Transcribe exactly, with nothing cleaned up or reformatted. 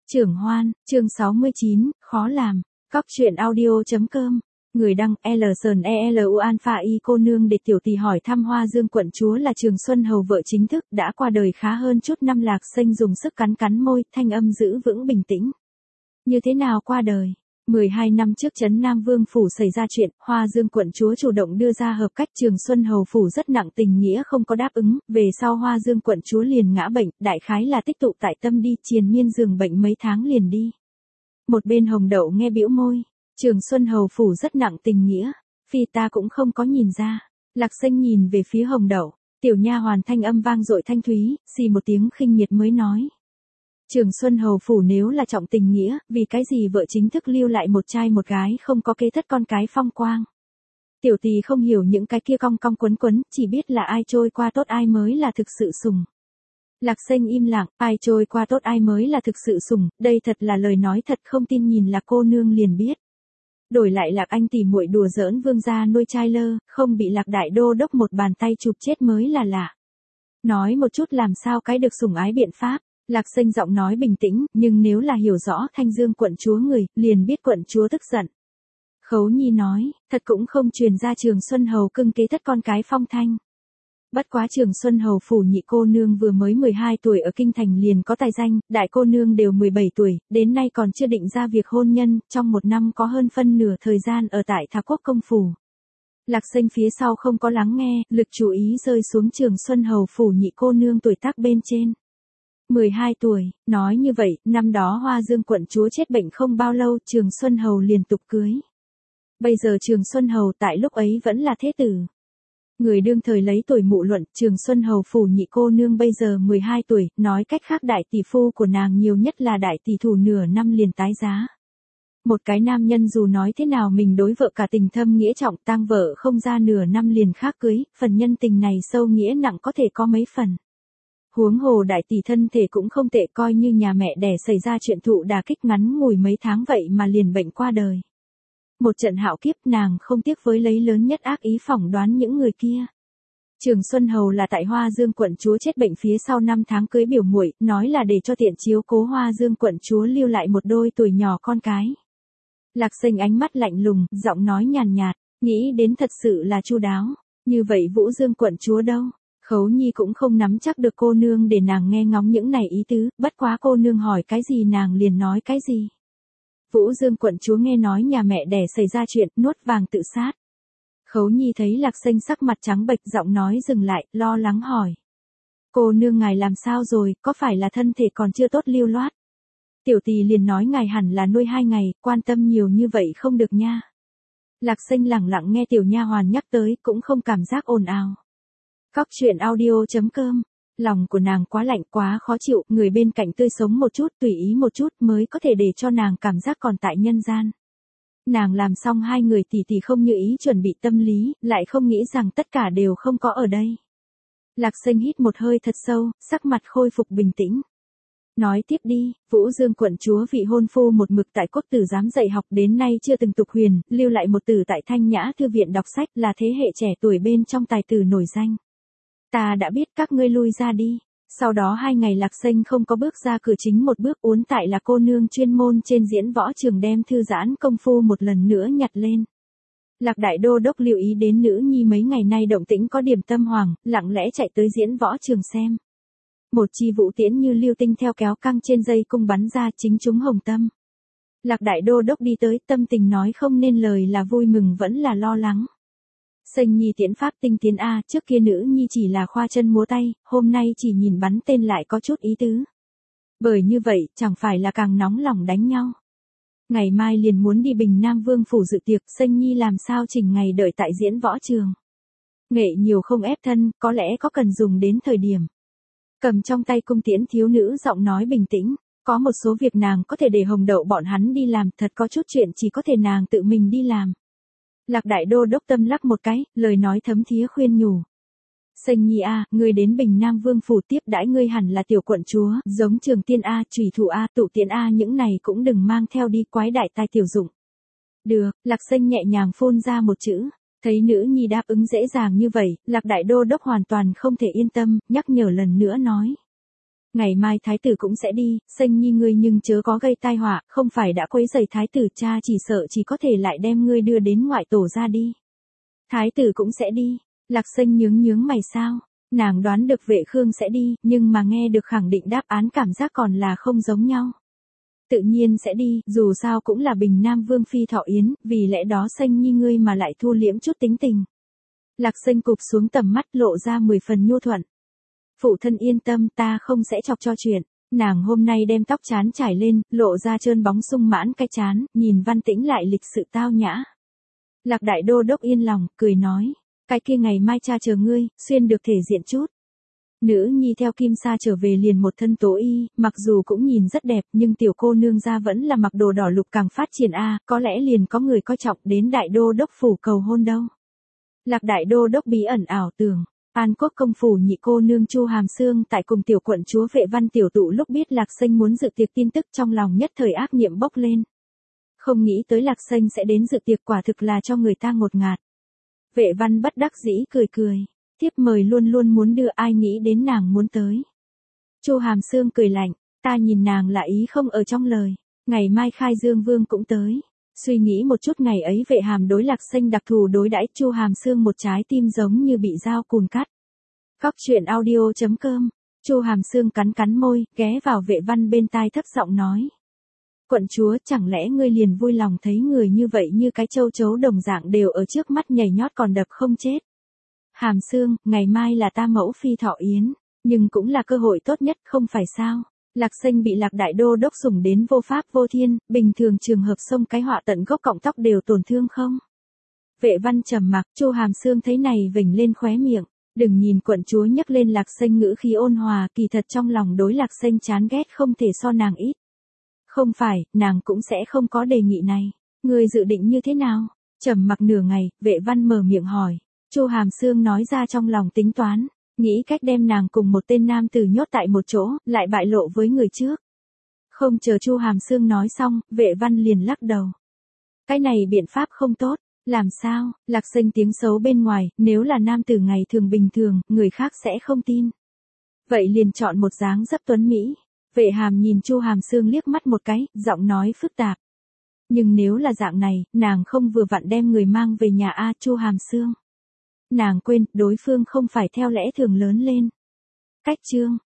Trưởng Hoan, chương sáu mươi chín, khó làm. Cóc truyện audio chấm com. Người đăng L Sờn E L U Alpha Y cô nương để tiểu tỳ hỏi thăm Hoa Dương quận chúa là Trường Xuân Hầu vợ chính thức đã qua đời khá hơn chút năm. Lạc Xanh dùng sức cắn cắn môi, thanh âm giữ vững bình tĩnh. Như thế nào qua đời? mười hai năm trước trấn Nam Vương phủ xảy ra chuyện, Hoa Dương quận chúa chủ động đưa ra hợp cách, Trường Xuân Hầu phủ rất nặng tình nghĩa không có đáp ứng, về sau Hoa Dương quận chúa liền ngã bệnh, đại khái là tích tụ tại tâm đi, triền miên giường bệnh mấy tháng liền đi. Một bên Hồng Đậu nghe bĩu môi, Trường Xuân Hầu phủ rất nặng tình nghĩa, phi ta cũng không có nhìn ra. Lạc Xanh nhìn về phía Hồng Đậu, tiểu nha hoàn thanh âm vang dội thanh thúy, xì một tiếng khinh miệt mới nói. Trường Xuân Hầu phủ nếu là trọng tình nghĩa, vì cái gì vợ chính thức lưu lại một trai một gái không có kế thất con cái phong quang. Tiểu tỳ không hiểu những cái kia cong cong quấn quấn, chỉ biết là ai trôi qua tốt ai mới là thực sự sủng. Lạc Xanh im lặng, ai trôi qua tốt ai mới là thực sự sủng, đây thật là lời nói thật, không tin nhìn Lạc cô nương liền biết. Đổi lại Lạc anh tỉ muội đùa giỡn vương gia nuôi trai lơ, không bị Lạc đại đô đốc một bàn tay chụp chết mới là lạ. Nói một chút làm sao cái được sủng ái biện pháp. Lạc Xanh giọng nói bình tĩnh, nhưng nếu là hiểu rõ Thanh Dương quận chúa người, liền biết quận chúa tức giận. Khấu Nhi nói, thật cũng không truyền ra Trường Xuân Hầu cưng kế thất con cái phong thanh. Bất quá Trường Xuân Hầu phủ nhị cô nương vừa mới mười hai tuổi ở kinh thành liền có tài danh, đại cô nương đều mười bảy tuổi, đến nay còn chưa định ra việc hôn nhân, trong một năm có hơn phân nửa thời gian ở tại Thà Quốc công phủ. Lạc Xanh phía sau không có lắng nghe, lực chú ý rơi xuống Trường Xuân Hầu phủ nhị cô nương tuổi tác bên trên. mười hai tuổi, nói như vậy, năm đó Hoa Dương quận chúa chết bệnh không bao lâu, Trường Xuân Hầu liền tục cưới. Bây giờ Trường Xuân Hầu tại lúc ấy vẫn là thế tử. Người đương thời lấy tuổi mụ luận, Trường Xuân Hầu phủ nhị cô nương bây giờ mười hai tuổi, nói cách khác đại tỷ phu của nàng nhiều nhất là đại tỷ thủ nửa năm liền tái giá. Một cái nam nhân dù nói thế nào mình đối vợ cả tình thâm nghĩa trọng, tang vợ không ra nửa năm liền khác cưới, phần nhân tình này sâu nghĩa nặng có thể có mấy phần. Huống hồ đại tỷ thân thể cũng không tệ, coi như nhà mẹ đẻ xảy ra chuyện thụ đả kích ngắn ngủi mấy tháng vậy mà liền bệnh qua đời. Một trận hạo kiếp, nàng không tiếc với lấy lớn nhất ác ý phỏng đoán những người kia. Trường Xuân Hầu là tại Hoa Dương quận chúa chết bệnh phía sau năm tháng cưới biểu muội, nói là để cho tiện chiếu cố Hoa Dương quận chúa lưu lại một đôi tuổi nhỏ con cái. Lạc Xanh ánh mắt lạnh lùng, giọng nói nhàn nhạt, nghĩ đến thật sự là chu đáo. Như vậy Vũ Dương quận chúa đâu? Khấu Nhi cũng không nắm chắc được cô nương để nàng nghe ngóng những này ý tứ, bất quá cô nương hỏi cái gì nàng liền nói cái gì. Vũ Dương quận chúa nghe nói nhà mẹ đẻ xảy ra chuyện, nuốt vàng tự sát. Khấu Nhi thấy Lạc Xanh sắc mặt trắng bệch, giọng nói dừng lại, lo lắng hỏi. Cô nương ngài làm sao rồi, có phải là thân thể còn chưa tốt lưu loát? Tiểu tỳ liền nói ngài hẳn là nuôi hai ngày, quan tâm nhiều như vậy không được nha. Lạc Xanh lẳng lặng nghe tiểu nha hoàn nhắc tới, cũng không cảm giác ồn ào. Cóc truyện audio chấm com. Lòng của nàng quá lạnh quá khó chịu, người bên cạnh tươi sống một chút, tùy ý một chút mới có thể để cho nàng cảm giác còn tại nhân gian. Nàng làm xong hai người tỷ tỷ không như ý chuẩn bị tâm lý, lại không nghĩ rằng tất cả đều không có ở đây. Lạc Xanh hít một hơi thật sâu, sắc mặt khôi phục bình tĩnh. Nói tiếp đi, Vũ Dương quận chúa vị hôn phu một mực tại Quốc tử giám dạy học đến nay chưa từng tục huyền, lưu lại một tử tại Thanh Nhã thư viện đọc sách, là thế hệ trẻ tuổi bên trong tài tử nổi danh. Ta đã biết, các ngươi lui ra đi. Sau đó hai ngày Lạc Xanh không có bước ra cửa chính một bước, uốn tại là cô nương chuyên môn trên diễn võ trường đem thư giãn công phu một lần nữa nhặt lên. Lạc đại đô đốc lưu ý đến nữ nhi mấy ngày nay động tĩnh có điểm tâm hoàng, lặng lẽ chạy tới diễn võ trường xem. Một chi vũ tiễn như lưu tinh theo kéo căng trên dây cung bắn ra, chính trúng hồng tâm. Lạc đại đô đốc đi tới, tâm tình nói không nên lời là vui mừng vẫn là lo lắng. Xanh Nhi tiễn pháp tinh tiến a, trước kia nữ nhi chỉ là khoa chân múa tay, hôm nay chỉ nhìn bắn tên lại có chút ý tứ. Bởi như vậy, chẳng phải là càng nóng lòng đánh nhau. Ngày mai liền muốn đi Bình Nam Vương phủ dự tiệc, Xanh Nhi làm sao chỉnh ngày đợi tại diễn võ trường. Nghệ nhiều không ép thân, có lẽ có cần dùng đến thời điểm. Cầm trong tay cung tiễn thiếu nữ giọng nói bình tĩnh, có một số việc nàng có thể để Hồng Đậu bọn hắn đi làm, thật có chút chuyện chỉ có thể nàng tự mình đi làm. Lạc đại đô đốc tâm lắc một cái, lời nói thấm thía khuyên nhủ. Xanh Nhi a, ngươi đến Bình Nam Vương phủ tiếp đãi ngươi hẳn là tiểu quận chúa, giống Trường Tiên a, Chủy Thủ a, Tụ Tiễn a, những này cũng đừng mang theo đi, quái đại tai tiểu dụng. Được, Lạc Xanh nhẹ nhàng phun ra một chữ. Thấy nữ nhi đáp ứng dễ dàng như vậy, Lạc đại đô đốc hoàn toàn không thể yên tâm, nhắc nhở lần nữa nói. Ngày mai thái tử cũng sẽ đi, Xanh Nhi ngươi nhưng chớ có gây tai họa, không phải đã quấy rầy thái tử, cha chỉ sợ chỉ có thể lại đem ngươi đưa đến ngoại tổ ra đi. Thái tử cũng sẽ đi. Lạc Xanh nhướng nhướng mày sao? Nàng đoán được Vệ Khương sẽ đi, nhưng mà nghe được khẳng định đáp án cảm giác còn là không giống nhau. Tự nhiên sẽ đi, dù sao cũng là Bình Nam Vương phi thọ yến, vì lẽ đó Xanh Nhi ngươi mà lại thu liễm chút tính tình. Lạc Xanh cụp xuống tầm mắt lộ ra mười phần nhu thuận. Phụ thân yên tâm, ta không sẽ chọc cho chuyện. Nàng hôm nay đem tóc chán trải lên, lộ ra trơn bóng sung mãn cái chán, nhìn văn tĩnh lại lịch sự tao nhã. Lạc Đại Đô đốc yên lòng, cười nói, cái kia ngày mai cha chờ ngươi, xuyên được thể diện chút. Nữ nhi theo Kim Sa trở về liền một thân tố y, mặc dù cũng nhìn rất đẹp, nhưng tiểu cô nương ra vẫn là mặc đồ đỏ lục càng phát triển a, có lẽ liền có người coi trọng đến Đại Đô đốc phủ cầu hôn đâu. Lạc Đại Đô đốc bí ẩn ảo tưởng, An Quốc công phủ nhị cô nương Chu Hàm Xương tại cùng tiểu quận chúa Vệ Văn tiểu tụ lúc biết Lạc Xanh muốn dự tiệc tin tức trong lòng nhất thời ác niệm bốc lên. Không nghĩ tới Lạc Xanh sẽ đến dự tiệc, quả thực là cho người ta ngột ngạt. Vệ Văn bất đắc dĩ cười cười, thiếp mời luôn luôn muốn đưa, ai nghĩ đến nàng muốn tới. Chu Hàm Xương cười lạnh, ta nhìn nàng là ý không ở trong lời, ngày mai Khai Dương Vương cũng tới. Suy nghĩ một chút, ngày ấy Vệ Hàm đối Lạc Xanh đặc thù đối đãi, Chu Hàm Xương một trái tim giống như bị dao cùn cắt. Cóc truyện audio chấm com. Chu Hàm Xương cắn cắn môi, ghé vào Vệ Văn bên tai thấp giọng nói. Quận chúa, chẳng lẽ ngươi liền vui lòng thấy người như vậy như cái châu chấu đồng dạng đều ở trước mắt nhảy nhót còn đập không chết. Hàm Xương, ngày mai là ta mẫu phi thọ yến, nhưng cũng là cơ hội tốt nhất, không phải sao? Lạc Xanh bị Lạc Đại Đô đốc sủng đến vô pháp vô thiên, bình thường trường hợp xông cái họa tận gốc cọng tóc đều tổn thương không? Vệ Văn trầm mặc, Chu Hàm Xương thấy này vểnh lên khóe miệng, đừng nhìn quận chúa nhắc lên Lạc Xanh ngữ khí ôn hòa, kỳ thật trong lòng đối Lạc Xanh chán ghét không thể so nàng ít. Không phải, nàng cũng sẽ không có đề nghị này. Ngươi dự định như thế nào? Trầm mặc nửa ngày, Vệ Văn mở miệng hỏi. Chu Hàm Xương nói ra trong lòng tính toán, nghĩ cách đem nàng cùng một tên nam tử nhốt tại một chỗ, lại bại lộ với người trước. Không chờ Chu Hàm Xương nói xong, Vệ Văn liền lắc đầu. Cái này biện pháp không tốt, làm sao? Lạc Xanh tiếng xấu bên ngoài, nếu là nam tử ngày thường bình thường, người khác sẽ không tin. Vậy liền chọn một dáng dấp tuấn mỹ. Vệ Hàm nhìn Chu Hàm Xương liếc mắt một cái, giọng nói phức tạp. Nhưng nếu là dạng này, nàng không vừa vặn đem người mang về nhà a, Chu Hàm Xương. Nàng quên, đối phương không phải theo lẽ thường lớn lên. Cách chương.